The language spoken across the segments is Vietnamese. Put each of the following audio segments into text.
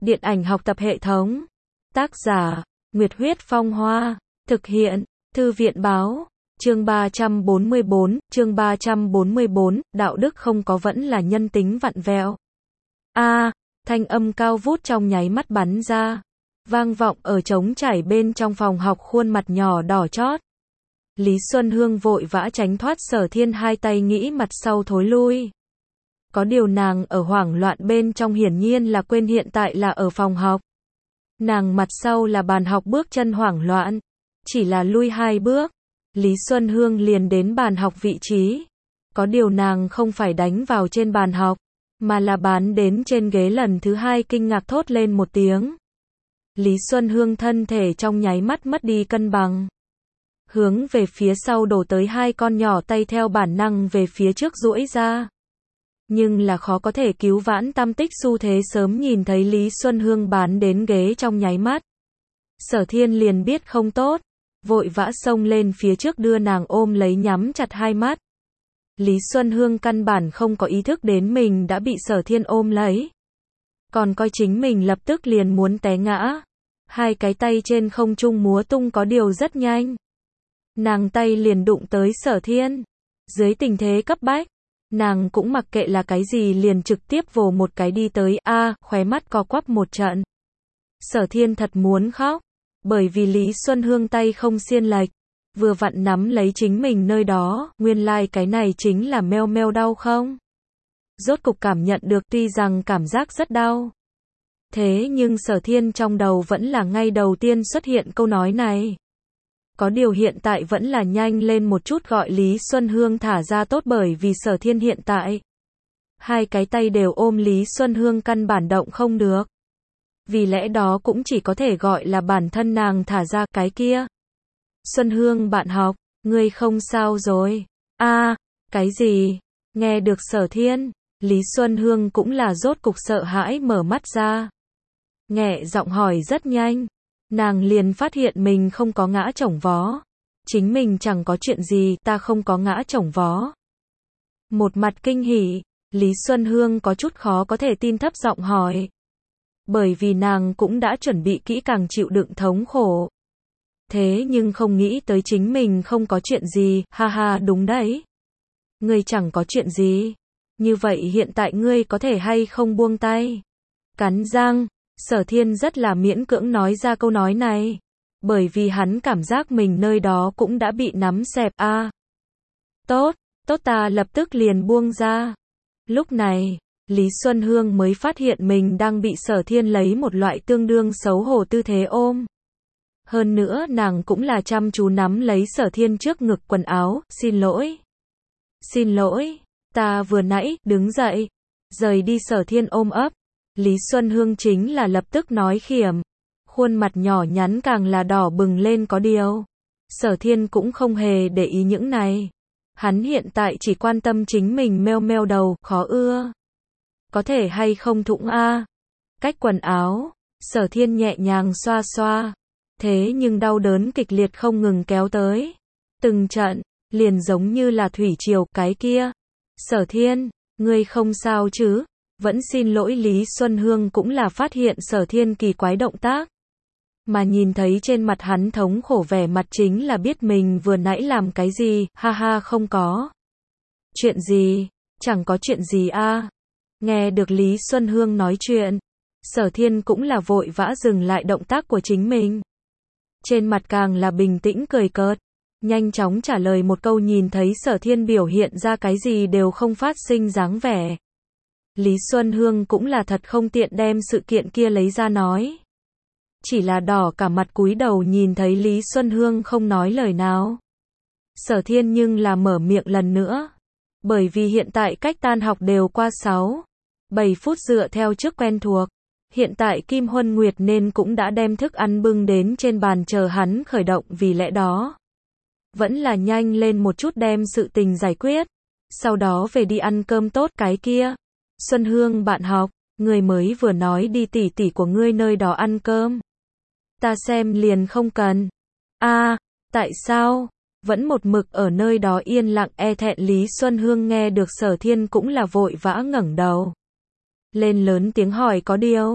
Điện ảnh học tập hệ thống. Tác giả, Nguyệt Huyết Phong Hoa. Thực hiện, Thư viện Báo. Chương 344, đạo đức không có vẫn là nhân tính vặn vẹo. Thanh âm cao vút trong nháy mắt bắn ra, vang vọng ở trống trải bên trong phòng học, khuôn mặt nhỏ đỏ chót. Lý Xuân Hương vội vã tránh thoát Sở Thiên, hai tay nghĩ mặt sau thối lui. Có điều nàng ở hoảng loạn bên trong hiển nhiên là quên hiện tại là ở phòng học. Nàng mặt sau là bàn học, bước chân hoảng loạn. Chỉ là lui 2 bước, Lý Xuân Hương liền đến bàn học vị trí. Có điều nàng không phải đánh vào trên bàn học, mà là bán đến trên ghế. Lần thứ 2 kinh ngạc thốt lên một tiếng. Lý Xuân Hương thân thể trong nháy mắt mất đi cân bằng, hướng về phía sau đổ tới, 2 con nhỏ tay theo bản năng về phía trước duỗi ra. Nhưng là khó có thể cứu vãn tâm tích xu thế. Sớm nhìn thấy Lý Xuân Hương bán đến ghế trong nháy mắt, Sở Thiên liền biết không tốt, vội vã xông lên phía trước đưa nàng ôm lấy, nhắm chặt 2 mắt. Lý Xuân Hương căn bản không có ý thức đến mình đã bị Sở Thiên ôm lấy, còn coi chính mình lập tức liền muốn té ngã. 2 cái tay trên không trung múa tung, có điều rất nhanh, nàng tay liền đụng tới Sở Thiên. Dưới tình thế cấp bách, nàng cũng mặc kệ là cái gì, liền trực tiếp vồ một cái đi tới. Khóe mắt co quắp một trận. Sở Thiên thật muốn khóc, bởi vì Lý Xuân Hương tay không xiên lệch, vừa vặn nắm lấy chính mình nơi đó. Nguyên lai cái này chính là meo meo đau không? Rốt cục cảm nhận được, tuy rằng cảm giác rất đau. Thế nhưng Sở Thiên trong đầu vẫn là ngay đầu tiên xuất hiện câu nói này. Có điều hiện tại vẫn là nhanh lên một chút gọi Lý Xuân Hương thả ra tốt, bởi vì Sở Thiên hiện tại 2 cái tay đều ôm Lý Xuân Hương, căn bản động không được. Vì lẽ đó cũng chỉ có thể gọi là bản thân nàng thả ra. Cái kia, Xuân Hương bạn học, ngươi không sao rồi? Cái gì? Nghe được Sở Thiên, Lý Xuân Hương cũng là rốt cục sợ hãi mở mắt ra. Nhẹ giọng hỏi, rất nhanh nàng liền phát hiện mình không có ngã chổng vó. Chính mình chẳng có chuyện gì, ta không có ngã chổng vó. Một mặt kinh hỉ, Lý Xuân Hương có chút khó có thể tin, thấp giọng hỏi. Bởi vì nàng cũng đã chuẩn bị kỹ càng chịu đựng thống khổ. Thế nhưng không nghĩ tới chính mình không có chuyện gì. Đúng đấy. Ngươi chẳng có chuyện gì. Như vậy hiện tại ngươi có thể hay không buông tay? Cắn răng, Sở Thiên rất là miễn cưỡng nói ra câu nói này, bởi vì hắn cảm giác mình nơi đó cũng đã bị nắm xẹp. Tốt, ta lập tức liền buông ra. Lúc này, Lý Xuân Hương mới phát hiện mình đang bị Sở Thiên lấy một loại tương đương xấu hổ tư thế ôm. Hơn nữa nàng cũng là chăm chú nắm lấy Sở Thiên trước ngực quần áo. Xin lỗi, ta vừa nãy, đứng dậy, rời đi. Sở Thiên ôm ấp. Lý Xuân Hương chính là lập tức nói khiểm, khuôn mặt nhỏ nhắn càng là đỏ bừng lên. Có điều, Sở Thiên cũng không hề để ý những này. Hắn hiện tại chỉ quan tâm chính mình meo meo đầu, khó ưa. Có thể hay không thụng Cách quần áo, Sở Thiên nhẹ nhàng xoa xoa. Thế nhưng đau đớn kịch liệt không ngừng kéo tới. Từng trận, liền giống như là thủy triều. Cái kia, Sở Thiên, ngươi không sao chứ? Vẫn xin lỗi. Lý Xuân Hương cũng là phát hiện Sở Thiên kỳ quái động tác, mà nhìn thấy trên mặt hắn thống khổ vẻ mặt, chính là biết mình vừa nãy làm cái gì. Không có chuyện gì, chẳng có chuyện gì Nghe được Lý Xuân Hương nói chuyện, Sở Thiên cũng là vội vã dừng lại động tác của chính mình. Trên mặt càng là bình tĩnh cười cợt, nhanh chóng trả lời một câu. Nhìn thấy Sở Thiên biểu hiện ra cái gì đều không phát sinh dáng vẻ, Lý Xuân Hương cũng là thật không tiện đem sự kiện kia lấy ra nói. Chỉ là đỏ cả mặt cúi đầu. Nhìn thấy Lý Xuân Hương không nói lời nào, Sở Thiên nhưng là mở miệng lần nữa. Bởi vì hiện tại cách tan học đều qua 6-7 phút, dựa theo trước quen thuộc. Hiện tại Kim Huân Nguyệt nên cũng đã đem thức ăn bưng đến trên bàn chờ hắn khởi động. Vì lẽ đó, vẫn là nhanh lên một chút đem sự tình giải quyết, sau đó về đi ăn cơm tốt. Cái kia, Xuân Hương bạn học, người mới vừa nói đi tỷ tỷ của ngươi nơi đó ăn cơm. Ta xem liền không cần. Tại sao? Vẫn một mực ở nơi đó yên lặng e thẹn. Lý Xuân Hương nghe được Sở Thiên cũng là vội vã ngẩng đầu lên, lớn tiếng hỏi. Có điều,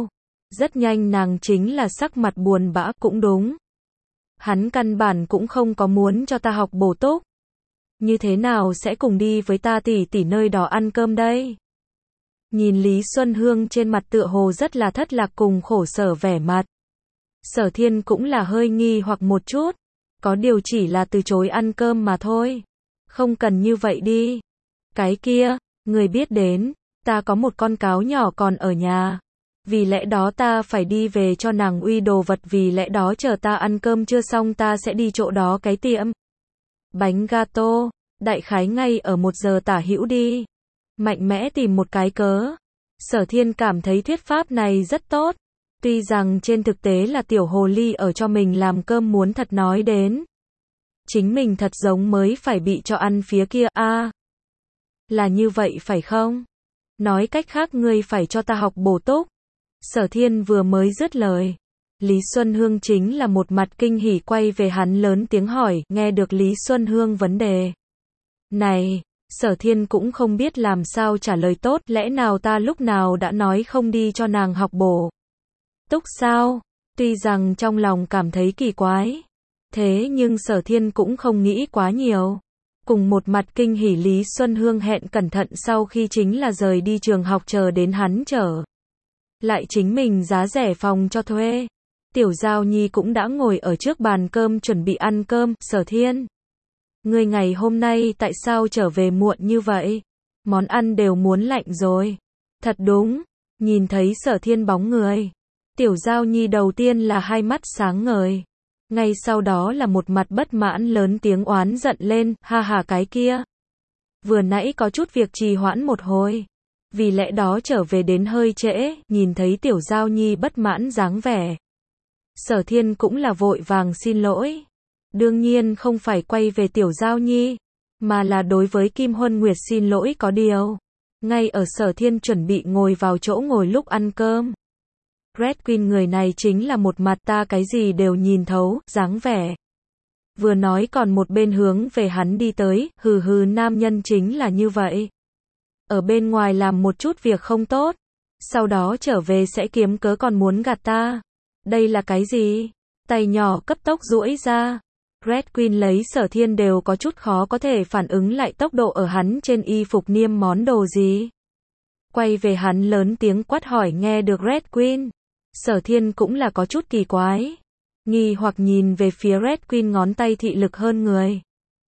Rất nhanh nàng chính là sắc mặt buồn bã, cũng đúng. Hắn căn bản cũng không có muốn cho ta học bổ túc. Như thế nào sẽ cùng đi với ta tỷ tỷ nơi đó ăn cơm đây? Nhìn Lý Xuân Hương trên mặt tựa hồ rất là thất lạc cùng khổ sở vẻ mặt. Sở Thiên cũng là hơi nghi hoặc một chút. Có điều chỉ là từ chối ăn cơm mà thôi. Không cần như vậy đi. Cái kia, người biết đến, ta có một con cáo nhỏ còn ở nhà. Vì lẽ đó ta phải đi về cho nàng uy đồ vật, vì lẽ đó chờ ta ăn cơm chưa xong ta sẽ đi chỗ đó cái tiệm bánh gato, đại khái ngay ở 1 giờ tả hữu đi. Mạnh mẽ tìm một cái cớ. Sở Thiên cảm thấy thuyết pháp này rất tốt. Tuy rằng trên thực tế là tiểu hồ ly ở cho mình làm cơm, muốn thật nói đến. Chính mình thật giống mới phải bị cho ăn phía kia, là như vậy phải không? Nói cách khác ngươi phải cho ta học bổ túc. Sở Thiên vừa mới dứt lời. Lý Xuân Hương chính là một mặt kinh hỉ quay về hắn lớn tiếng hỏi, nghe được Lý Xuân Hương vấn đề này, Sở Thiên cũng không biết làm sao trả lời tốt, lẽ nào ta lúc nào đã nói không đi cho nàng học bổ túc sao? Tuy rằng trong lòng cảm thấy kỳ quái, thế nhưng Sở Thiên cũng không nghĩ quá nhiều. Cùng một mặt kinh hỉ Lý Xuân Hương hẹn cẩn thận sau khi chính là rời đi trường học chờ đến hắn trở lại chính mình giá rẻ phòng cho thuê. Tiểu Giao Nhi cũng đã ngồi ở trước bàn cơm chuẩn bị ăn cơm. Sở Thiên, ngươi ngày hôm nay tại sao trở về muộn như vậy? Món ăn đều muốn lạnh rồi. Thật đúng. Nhìn thấy Sở Thiên bóng người, Tiểu Giao Nhi đầu tiên là hai mắt sáng ngời. Ngay sau đó là một mặt bất mãn lớn tiếng oán giận lên, ha ha cái kia. Vừa nãy có chút việc trì hoãn một hồi. Vì lẽ đó trở về đến hơi trễ, nhìn thấy Tiểu Giao Nhi bất mãn dáng vẻ. Sở Thiên cũng là vội vàng xin lỗi. Đương nhiên không phải quay về Tiểu Giao Nhi, mà là đối với Kim Huân Nguyệt xin lỗi. Có điều, ngay ở Sở Thiên chuẩn bị ngồi vào chỗ ngồi lúc ăn cơm, Red Queen người này chính là một mặt ta cái gì đều nhìn thấu, dáng vẻ. Vừa nói còn một bên hướng về hắn đi tới, hừ hừ nam nhân chính là như vậy. Ở bên ngoài làm một chút việc không tốt, sau đó trở về sẽ kiếm cớ còn muốn gạt ta. Đây là cái gì? Tay nhỏ cấp tốc duỗi ra. Red Queen lấy Sở Thiên đều có chút khó có thể phản ứng lại tốc độ ở hắn trên y phục niêm món đồ gì. Quay về hắn lớn tiếng quát hỏi. Nghe được Red Queen, Sở Thiên cũng là có chút kỳ quái. Nghi hoặc nhìn về phía Red Queen ngón tay thị lực hơn người.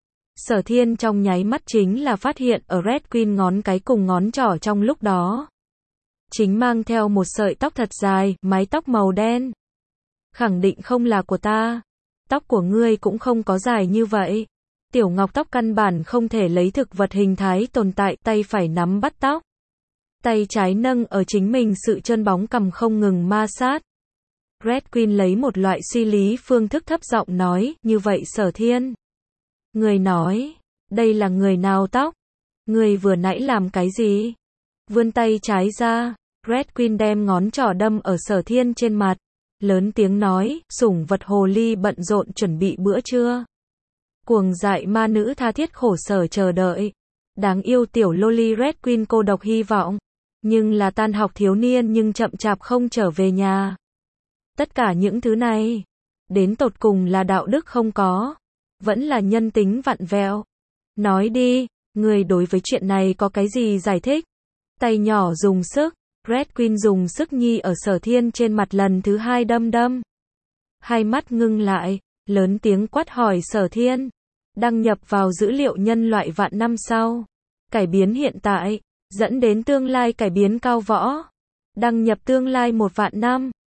Sở Thiên trong nháy mắt chính là phát hiện ở Red Queen ngón cái cùng ngón trỏ trong lúc đó chính mang theo một sợi tóc thật dài, mái tóc màu đen. Khẳng định không là của ta. Tóc của ngươi cũng không có dài như vậy. Tiểu Ngọc tóc căn bản không thể lấy thực vật hình thái tồn tại, tay phải nắm bắt tóc. Tay trái nâng ở chính mình sự trơn bóng cằm không ngừng ma sát. Red Queen lấy một loại suy lý phương thức thấp giọng nói, như vậy Sở Thiên. Người nói, đây là người nào tóc? Người vừa nãy làm cái gì? Vươn tay trái ra, Red Queen đem ngón trỏ đâm ở Sở Thiên trên mặt. Lớn tiếng nói, sủng vật hồ ly bận rộn chuẩn bị bữa trưa. Cuồng dại ma nữ tha thiết khổ sở chờ đợi. Đáng yêu tiểu loli Red Queen cô độc hy vọng. Nhưng là tan học thiếu niên nhưng chậm chạp không trở về nhà. Tất cả những thứ này, đến tột cùng là đạo đức không có, vẫn là nhân tính vặn vẹo. Nói đi, người đối với chuyện này có cái gì giải thích? Tay nhỏ dùng sức, Red Queen dùng sức nhi ở Sở Thiên trên mặt lần thứ hai đâm đâm. Hai mắt ngưng lại, lớn tiếng quát hỏi Sở Thiên. Đăng nhập vào dữ liệu nhân loại vạn năm sau. Cải biến hiện tại, dẫn đến tương lai cải biến cao võ. Đăng nhập tương lai 1 vạn năm.